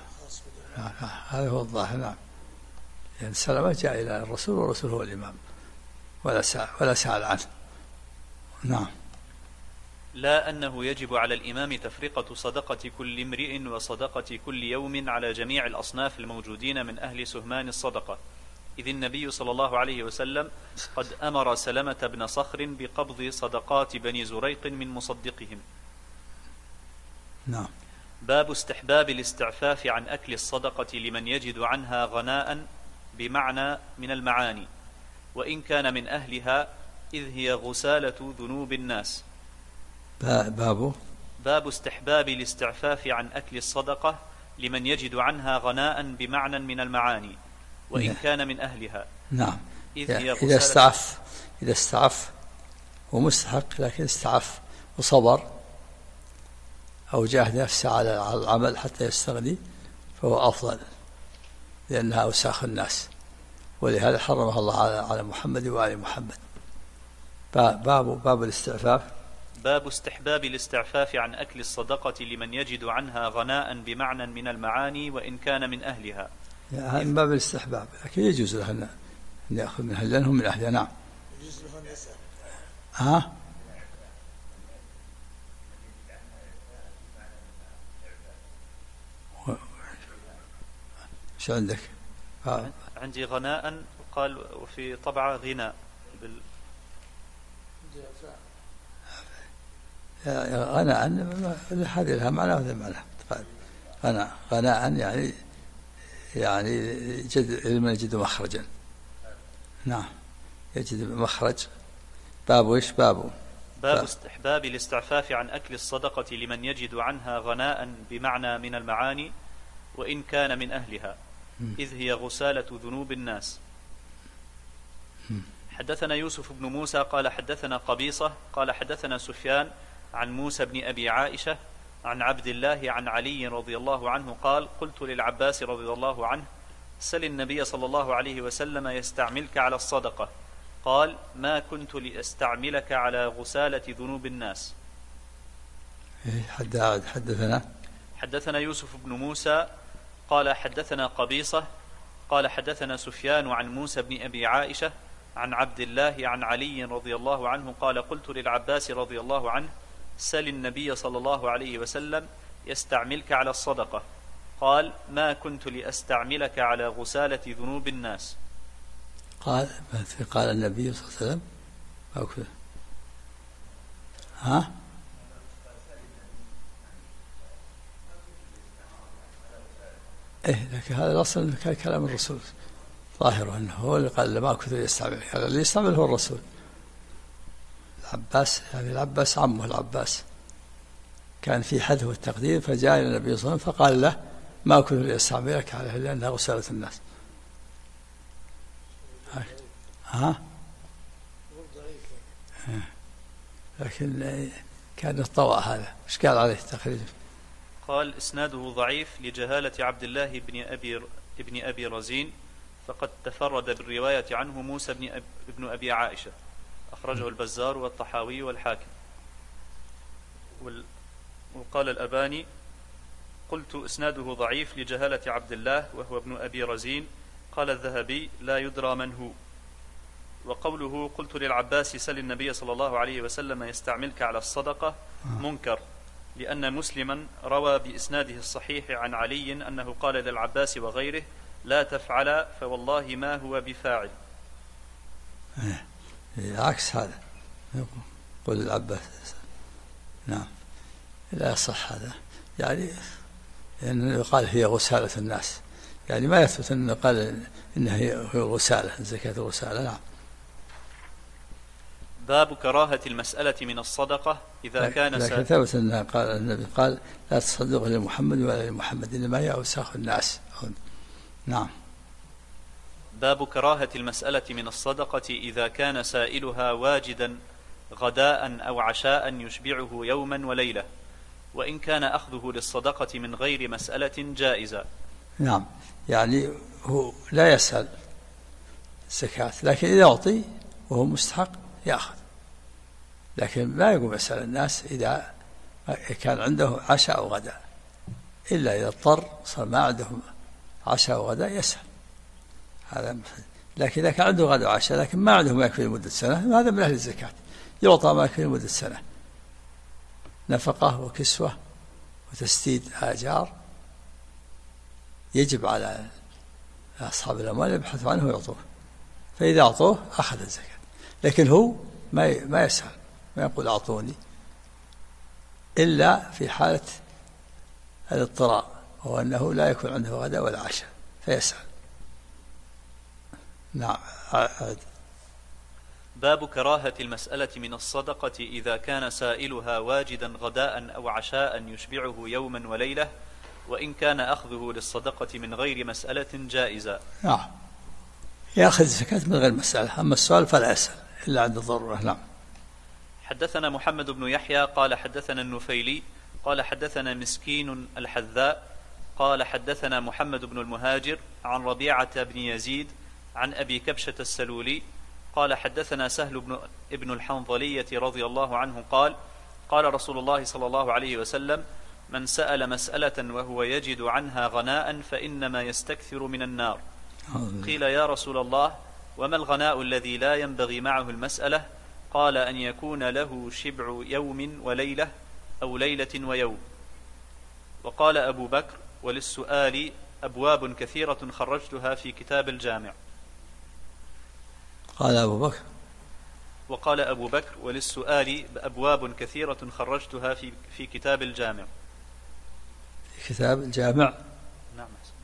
Speaker 2: هذا هو الظاهر. نعم. يعني السلامة جاء إلى الرسول والرسول هو الإمام. ولا سأل عنه. نعم.
Speaker 3: لا أنه يجب على الإمام تفرقة صدقة كل امرئ وصدقة كل يوم على جميع الأصناف الموجودين من أهل سهمان الصدقة، إذ النبي صلى الله عليه وسلم قد أمر سلمة بن صخر بقبض صدقات بني زريق من مصدقهم.
Speaker 2: نعم.
Speaker 3: باب استحباب الاستعفاف عن أكل الصدقة لمن يجد عنها غناء بمعنى من المعاني، وإن كان من أهلها، إذ هي غسالة ذنوب الناس. باب استحباب الاستعفاف عن أكل الصدقة لمن يجد عنها غناء بمعنى من المعاني، وإن كان من أهلها.
Speaker 2: نعم.
Speaker 3: إذ هي
Speaker 2: إذا استعف هو مستحق، لكن استعف وصبر أو جاهد نفسه على العمل حتى يستغني فهو أفضل، لأنها أوساخ الناس، ولهذا حرمها الله على محمد وآل محمد. باب الاستعفاف.
Speaker 3: باب استحباب الاستعفاف عن أكل الصدقة لمن يجد عنها غناء بمعنى من المعاني، وإن كان من أهلها.
Speaker 2: هذا من باب الاستحباب، لكن يجوز له أن يأخذ منها لأنهم من أهلها. نعم.
Speaker 5: يجوز له أن يسأل.
Speaker 2: شو عندك؟
Speaker 3: عندي غناء، قال وفي طبعة غناء
Speaker 2: غناء هذه لها معنى وهذا معنى. غناء يعني لمن يجد مخرجا. نعم، يجد مخرج. باب
Speaker 3: استحباب الاستعفاف عن أكل الصدقة لمن يجد عنها غناء بمعنى من المعاني، وإن كان من أهلها، إذ هي غسالة ذنوب الناس. حدثنا يوسف بن موسى قال حدثنا قبيصة قال حدثنا سفيان عن موسى بن أبي عائشة عن عبد الله عن علي رضي الله عنه قال: قلت للعباس رضي الله عنه: سل النبي صلى الله عليه وسلم يستعملك على الصدقة. قال: ما كنت لأستعملك على غسالة ذنوب الناس.
Speaker 2: حدثنا
Speaker 3: يوسف بن موسى قال حدثنا قبيصة قال حدثنا سفيان عن موسى بن أبي عائشة عن عبد الله عن علي رضي الله عنه قال: قلت للعباس رضي الله عنه: سل النبي صلى الله عليه وسلم يستعملك على الصدقة. قال: ما كنت لأستعملك على غسالة ذنوب الناس.
Speaker 2: قال النبي صلى الله عليه وسلم لكن هذا الأصل كان كلام الرسول ظاهره أنه هو اللي قال ما كنت يستعمل، هذا اللي يستعمل هو الرسول. العباس عمه العباس كان في حذف والتقدير، فجاء إلى النبي صلى الله عليه وسلم فقال له: ما كنت لأستعملك عليه لأنها غسالة الناس. لكن كان الطوى هذا ايش قال عليه التخريج؟
Speaker 3: قال: اسناده ضعيف لجهالة عبد الله بن أبي رزين، فقد تفرد بالرواية عنه موسى بن أبي عائشة، أخرجه البزار والطحاوي والحاكم. وقال الأباني: قلت اسناده ضعيف لجهالة عبد الله وهو ابن أبي رزين. قال الذهبي: لا يدرى من هو. وقوله: قلت للعباس سل النبي صلى الله عليه وسلم يستعملك على الصدقة منكر، لأن مسلما روى بإسناده الصحيح عن علي أنه قال للعباس وغيره: لا تفعل فوالله ما هو بفاعل.
Speaker 2: عكس هذا، قل العباس. نعم، لا يصح هذا، يعني أنه قال هي غسالة الناس، يعني ما يثبت أنه قال إنها هي غسالة، زكاة الغسالة. نعم.
Speaker 3: باب كراهة المسألة من الصدقة إذا كان
Speaker 2: لكن ثبت أن قال النبي قال: لا تصدقوا لمحمد ولا لمحمد إنما هي أوساخ الناس. نعم.
Speaker 3: باب كراهة المسألة من الصدقة إذا كان سائلها واجدا غداء أو عشاء يشبعه يوما وليلة، وإن كان أخذه للصدقة من غير مسألة جائزة.
Speaker 2: نعم، يعني هو لا يسأل الزكاة، لكن إذا أعطي وهو مستحق يأخذ، لكن ما يقوم يسأل الناس إذا كان عنده عشاء أو غداء، إلا إذا اضطر صار ما عنده عشاء أو غداء يسأل هذا. لكن إذا كان عنده غدا وعشاء لكن ما عنده ما يكفي لمدة سنة، هذا من أهل الزكاة، يعطى ما يكفي لمدة سنة، نفقة وكسوة وتسديد آجار، يجب على أصحاب الأموال يبحثوا عنه ويعطوه، فإذا أعطوه أخذ الزكاة. لكن هو ما يسأل، ما يقول أعطوني إلا في حالة الاضطرار، وهو أنه لا يكون عنده غدا ولا عشاء فيسأل. نعم.
Speaker 3: باب كراهة المسألة من الصدقة إذا كان سائلها واجدا غداء أو عشاء يشبعه يوما وليلة، وإن كان أخذه للصدقة من غير مسألة جائزة.
Speaker 2: نعم، يأخذ الزكاة من غير مسألة، أما السؤال فلا يسأل إلا عند الضرورة. نعم.
Speaker 3: حدثنا محمد بن يحيى قال حدثنا النفيلي قال حدثنا مسكين الحذاء قال حدثنا محمد بن المهاجر عن ربيعة بن يزيد عن أبي كبشة السلولي قال حدثنا سهل ابن الحنظلية رضي الله عنه قال قال رسول الله صلى الله عليه وسلم: من سأل مسألة وهو يجد عنها غناء فإنما يستكثر من النار. قيل: يا رسول الله، وما الغناء الذي لا ينبغي معه المسألة؟ قال: أن يكون له شبع يوم وليلة أو ليلة ويوم. وقال أبو بكر: وللسؤال أبواب كثيرة خرجتها في كتاب الجامع.
Speaker 2: قال أبو بكر.
Speaker 3: وقال أبو بكر: وللسؤال أبواب كثيرة خرجتها في كتاب الجامع.
Speaker 2: في كتاب الجامع.
Speaker 3: نعم.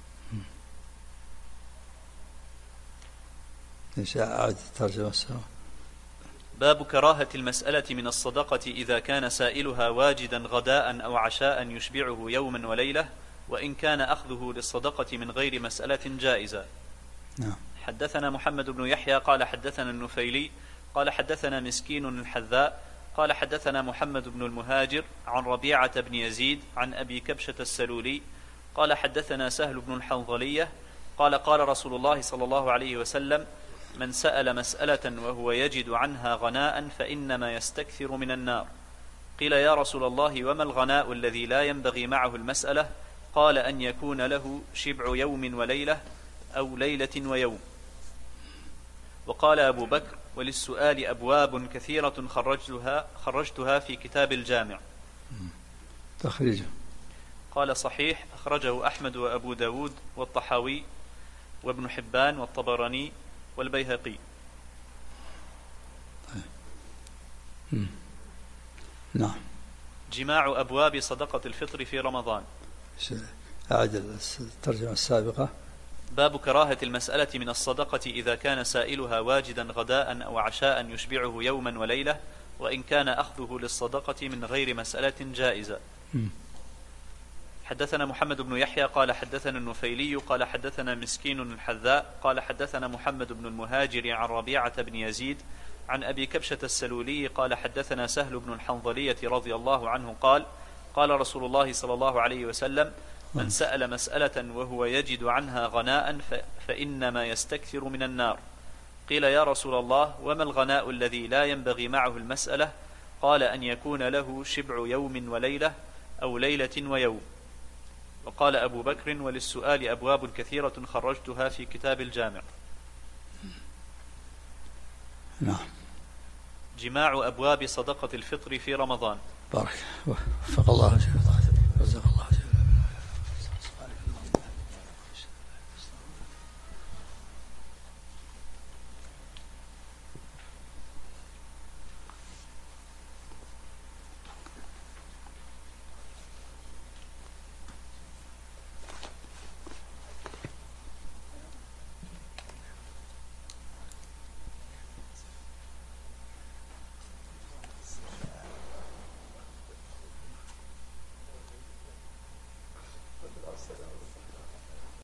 Speaker 2: إن شاء أعد ترجمة السنة.
Speaker 3: باب كراهة المسألة من الصدقة إذا كان سائلها واجدا غداء أو عشاء يشبعه يوما وليلة، وإن كان أخذه للصدقة من غير مسألة جائزة.
Speaker 2: نعم.
Speaker 3: حدثنا محمد بن يحيى قال حدثنا النفيلي قال حدثنا مسكين الحذاء قال حدثنا محمد بن المهاجر عن ربيعة بن يزيد عن أبي كبشة السلولي قال حدثنا سهل بن الحنظلية قال قال رسول الله صلى الله عليه وسلم: من سأل مسألة وهو يجد عنها غناء فإنما يستكثر من النار. قيل: يا رسول الله، وما الغناء الذي لا ينبغي معه المسألة؟ قال: أن يكون له شبع يوم وليلة أو ليلة ويوم. وقال أبو بكر: وللسؤال أبواب كثيرة خرجتها في كتاب الجامع.
Speaker 2: تخريجه.
Speaker 3: قال: صحيح، أخرجه أحمد وأبو داود والطحاوي وابن حبان والطبراني والبيهقي.
Speaker 2: نعم.
Speaker 3: جماع أبواب صدقة الفطر في رمضان.
Speaker 2: أعد الترجمة السابقة.
Speaker 3: باب كراهة المسألة من الصدقة إذا كان سائلها واجدا غداء أو عشاء يشبعه يوما وليلة، وإن كان أخذه للصدقة من غير مسألة جائزة. حدثنا محمد بن يحيى قال حدثنا النفيلي قال حدثنا مسكين الحذاء قال حدثنا محمد بن المهاجر عن ربيعة بن يزيد عن أبي كبشة السلولي قال حدثنا سهل بن الحنظلية رضي الله عنه قال قال رسول الله صلى الله عليه وسلم: من سأل مسألة وهو يجد عنها غناء فإنما يستكثر من النار. قيل: يا رسول الله، وما الغناء الذي لا ينبغي معه المسألة؟ قال: أن يكون له شبع يوم وليلة أو ليلة ويوم. وقال أبو بكر: وللسؤال أبواب كثيرة خرجتها في كتاب الجامع.
Speaker 2: نعم.
Speaker 3: جماع أبواب صدقة الفطر في رمضان.
Speaker 2: بارك وفق الله رزق الله.